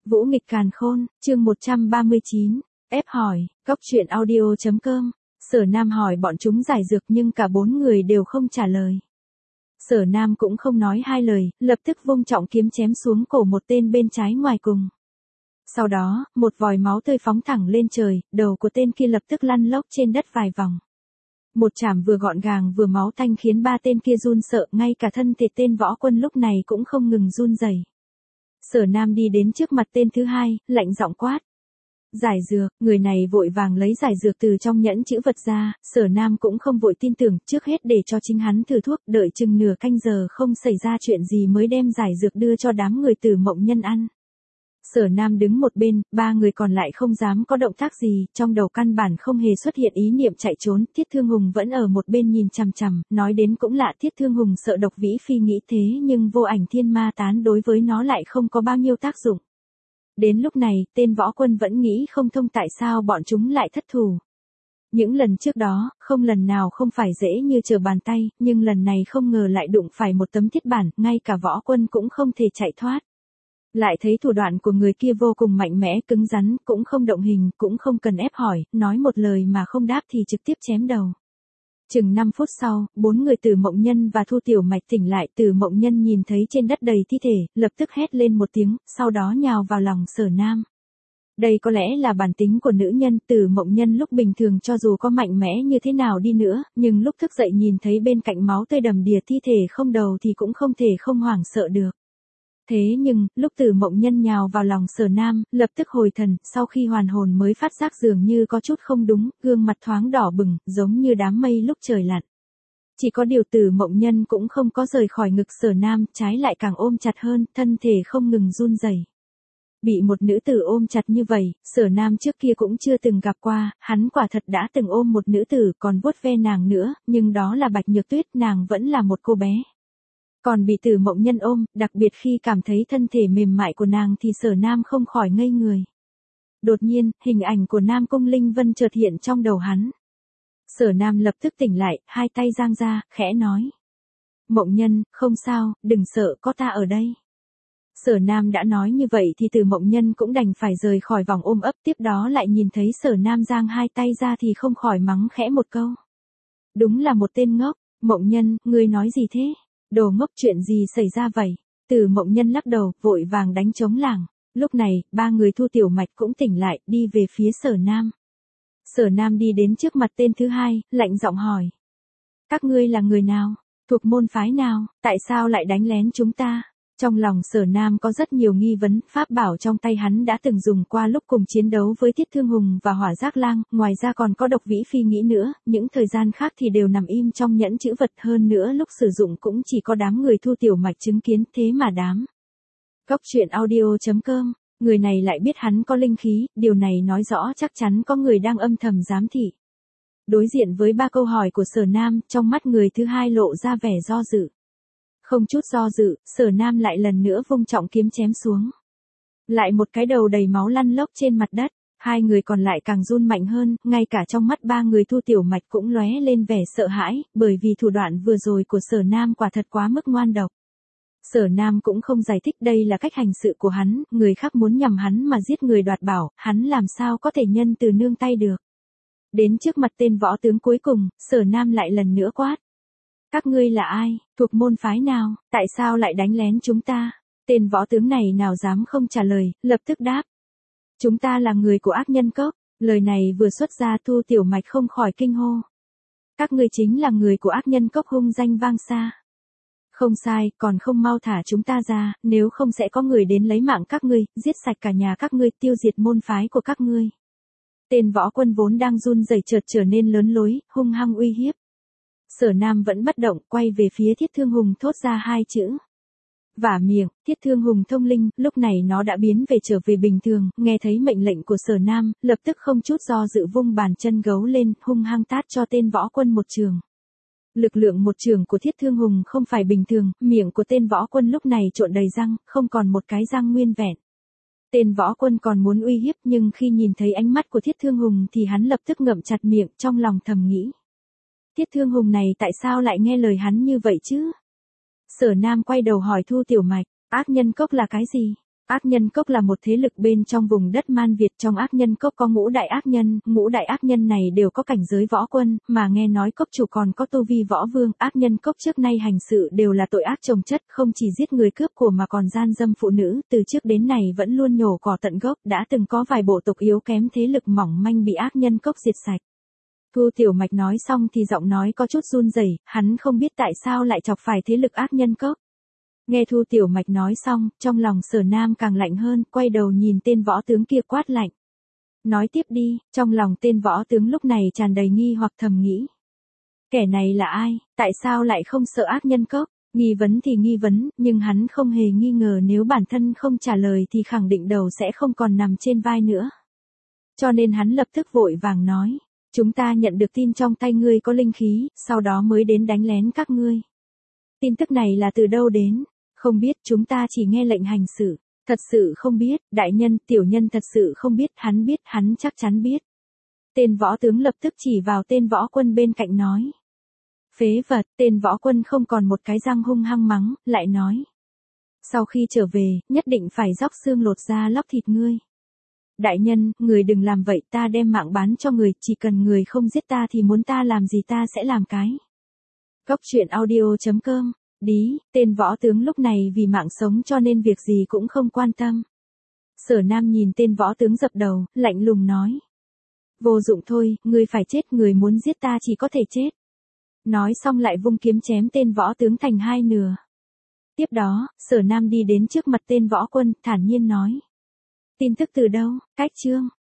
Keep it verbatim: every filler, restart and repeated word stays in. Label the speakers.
Speaker 1: Vũ nghịch càn khôn, chương một trăm ba mươi chín, ép hỏi, góc truyện audio chấm com. Sở Nam hỏi bọn chúng giải dược nhưng cả bốn người đều không trả lời. Sở Nam cũng không nói hai lời, lập tức vung trọng kiếm chém xuống cổ một tên bên trái ngoài cùng. Sau đó, một vòi máu tươi phóng thẳng lên trời, đầu của tên kia lập tức lăn lóc trên đất vài vòng. Một chảm vừa gọn gàng vừa máu tanh khiến ba tên kia run sợ, ngay cả thân thể tên võ quân lúc này cũng không ngừng run rẩy. Sở Nam đi đến trước mặt tên thứ hai, lạnh giọng quát. Giải dược, người này vội vàng lấy giải dược từ trong nhẫn chữ vật ra, Sở Nam cũng không vội tin tưởng, trước hết để cho chính hắn thử thuốc, đợi chừng nửa canh giờ không xảy ra chuyện gì mới đem giải dược đưa cho đám người Tử Mộng Nhân ăn. Sở Nam đứng một bên, ba người còn lại không dám có động tác gì, trong đầu căn bản không hề xuất hiện ý niệm chạy trốn, Thiết Thương Hùng vẫn ở một bên nhìn chằm chằm, nói đến cũng lạ, Thiết Thương Hùng sợ Độc Vĩ Phi nghĩ thế nhưng vô ảnh thiên ma tán đối với nó lại không có bao nhiêu tác dụng. Đến lúc này, tên võ quân vẫn nghĩ không thông tại sao bọn chúng lại thất thủ. Những lần trước đó, không lần nào không phải dễ như trở bàn tay, nhưng lần này không ngờ lại đụng phải một tấm thiết bản, ngay cả võ quân cũng không thể chạy thoát. Lại thấy thủ đoạn của người kia vô cùng mạnh mẽ, cứng rắn, cũng không động hình, cũng không cần ép hỏi, nói một lời mà không đáp thì trực tiếp chém đầu. Chừng năm phút sau, bốn người Tử Mộng Nhân và Thu Tiểu Mạch tỉnh lại, Tử Mộng Nhân nhìn thấy trên đất đầy thi thể, lập tức hét lên một tiếng, sau đó nhào vào lòng Sở Nam. Đây có lẽ là bản tính của nữ nhân, Tử Mộng Nhân lúc bình thường cho dù có mạnh mẽ như thế nào đi nữa, nhưng lúc thức dậy nhìn thấy bên cạnh máu tươi đầm đìa thi thể không đầu thì cũng không thể không hoảng sợ được. Thế nhưng, lúc Tử Mộng Nhân nhào vào lòng Sở Nam, lập tức hồi thần, sau khi hoàn hồn mới phát giác dường như có chút không đúng, gương mặt thoáng đỏ bừng, giống như đám mây lúc trời lặn. Chỉ có điều Tử Mộng Nhân cũng không có rời khỏi ngực Sở Nam, trái lại càng ôm chặt hơn, thân thể không ngừng run rẩy. Bị một nữ tử ôm chặt như vậy, Sở Nam trước kia cũng chưa từng gặp qua, hắn quả thật đã từng ôm một nữ tử còn vuốt ve nàng nữa, nhưng đó là Bạch Nhược Tuyết, nàng vẫn là một cô bé. Còn bị Tử Mộng Nhân ôm, đặc biệt khi cảm thấy thân thể mềm mại của nàng thì Sở Nam không khỏi ngây người. Đột nhiên, hình ảnh của Nam Cung Linh Vân chợt hiện trong đầu hắn. Sở Nam lập tức tỉnh lại, hai tay giang ra, khẽ nói. Mộng Nhân, không sao, đừng sợ, có ta ở đây. Sở Nam đã nói như vậy thì Tử Mộng Nhân cũng đành phải rời khỏi vòng ôm ấp, tiếp đó lại nhìn thấy Sở Nam giang hai tay ra thì không khỏi mắng khẽ một câu. Đúng là một tên ngốc, Mộng Nhân, ngươi nói gì thế? Đồ ngốc, chuyện gì xảy ra vậy? Tử Mộng Nhân lắc đầu, vội vàng đánh trống lảng. Lúc này, ba người Thu Tiểu Mạch cũng tỉnh lại, đi về phía Sở Nam. Sở Nam đi đến trước mặt tên thứ hai, lạnh giọng hỏi. Các ngươi là người nào? Thuộc môn phái nào? Tại sao lại đánh lén chúng ta? Trong lòng Sở Nam có rất nhiều nghi vấn, pháp bảo trong tay hắn đã từng dùng qua lúc cùng chiến đấu với Thiết Thương Hùng và Hỏa Giác Lang, ngoài ra còn có Độc Vĩ Phi nghĩ nữa, những thời gian khác thì đều nằm im trong nhẫn chữ vật, hơn nữa lúc sử dụng cũng chỉ có đám người Thu Tiểu Mạch chứng kiến, thế mà đám. Góc truyện audio chấm com, người này lại biết hắn có linh khí, điều này nói rõ chắc chắn có người đang âm thầm giám thị. Đối diện với ba câu hỏi của Sở Nam, trong mắt người thứ hai lộ ra vẻ do dự. Không chút do dự, Sở Nam lại lần nữa vung trọng kiếm chém xuống. Lại một cái đầu đầy máu lăn lóc trên mặt đất, hai người còn lại càng run mạnh hơn, ngay cả trong mắt ba người Thu Tiểu Mạch cũng lóe lên vẻ sợ hãi, bởi vì thủ đoạn vừa rồi của Sở Nam quả thật quá mức ngoan độc. Sở Nam cũng không giải thích đây là cách hành sự của hắn, người khác muốn nhằm hắn mà giết người đoạt bảo, hắn làm sao có thể nhân từ nương tay được. Đến trước mặt tên võ tướng cuối cùng, Sở Nam lại lần nữa quát. Các ngươi là ai, thuộc môn phái nào, tại sao lại đánh lén chúng ta? Tên võ tướng này nào dám không trả lời, lập tức đáp. Chúng ta là người của ác nhân cốc. Lời này vừa xuất ra Thu Tiểu Mạch không khỏi kinh hô. Các ngươi chính là người của ác nhân cốc hung danh vang xa. Không sai, còn không mau thả chúng ta ra, nếu không sẽ có người đến lấy mạng các ngươi, giết sạch cả nhà các ngươi, tiêu diệt môn phái của các ngươi. Tên võ quân vốn đang run rẩy chợt trở nên lớn lối, hung hăng uy hiếp. Sở Nam vẫn bất động, quay về phía Thiết Thương Hùng thốt ra hai chữ. Vả miệng, Thiết Thương Hùng thông linh, lúc này nó đã biến về trở về bình thường, nghe thấy mệnh lệnh của Sở Nam, lập tức không chút do dự vung bàn chân gấu lên, hung hăng tát cho tên võ quân một trường. Lực lượng một trường của Thiết Thương Hùng không phải bình thường, miệng của tên võ quân lúc này trộn đầy răng, không còn một cái răng nguyên vẹn. Tên võ quân còn muốn uy hiếp nhưng khi nhìn thấy ánh mắt của Thiết Thương Hùng thì hắn lập tức ngậm chặt miệng, trong lòng thầm nghĩ. Thiết Thương Hùng này tại sao lại nghe lời hắn như vậy chứ? Sở Nam quay đầu hỏi Thu Tiểu Mạch, ác nhân cốc là cái gì? Ác nhân cốc là một thế lực bên trong vùng đất Man Việt, trong ác nhân cốc có ngũ đại ác nhân, ngũ đại ác nhân này đều có cảnh giới võ quân, mà nghe nói cốc chủ còn có tu vi võ vương. Ác nhân cốc trước nay hành sự đều là tội ác chồng chất, không chỉ giết người cướp của mà còn gian dâm phụ nữ, từ trước đến nay vẫn luôn nhổ cỏ tận gốc, đã từng có vài bộ tộc yếu kém thế lực mỏng manh bị ác nhân cốc diệt sạch. Thu Tiểu Mạch nói xong thì giọng nói có chút run rẩy, hắn không biết tại sao lại chọc phải thế lực ác nhân cốc. Nghe Thu Tiểu Mạch nói xong, trong lòng Sở Nam càng lạnh hơn, quay đầu nhìn tên võ tướng kia quát lạnh. Nói tiếp đi, trong lòng tên võ tướng lúc này tràn đầy nghi hoặc thầm nghĩ. Kẻ này là ai, tại sao lại không sợ ác nhân cốc? Nghi vấn thì nghi vấn, nhưng hắn không hề nghi ngờ nếu bản thân không trả lời thì khẳng định đầu sẽ không còn nằm trên vai nữa. Cho nên hắn lập tức vội vàng nói. Chúng ta nhận được tin trong tay ngươi có linh khí, sau đó mới đến đánh lén các ngươi. Tin tức này là từ đâu đến? Không biết, chúng ta chỉ nghe lệnh hành sự. Thật sự không biết, đại nhân, tiểu nhân thật sự không biết, hắn biết, hắn chắc chắn biết. Tên võ tướng lập tức chỉ vào tên võ quân bên cạnh nói. Phế vật, tên võ quân không còn một cái răng hung hăng mắng, lại nói. Sau khi trở về, nhất định phải róc xương lột da lóc thịt ngươi. Đại nhân, người đừng làm vậy, ta đem mạng bán cho người, chỉ cần người không giết ta thì muốn ta làm gì ta sẽ làm cái. Góc truyện audio chấm com. Đí, tên võ tướng lúc này vì mạng sống cho nên việc gì cũng không quan tâm. Sở Nam nhìn tên võ tướng dập đầu, lạnh lùng nói. Vô dụng thôi, người phải chết, người muốn giết ta chỉ có thể chết. Nói xong lại vung kiếm chém tên võ tướng thành hai nửa. Tiếp đó, Sở Nam đi đến trước mặt tên võ quân, thản nhiên nói. Tin tức từ đâu, cách chương.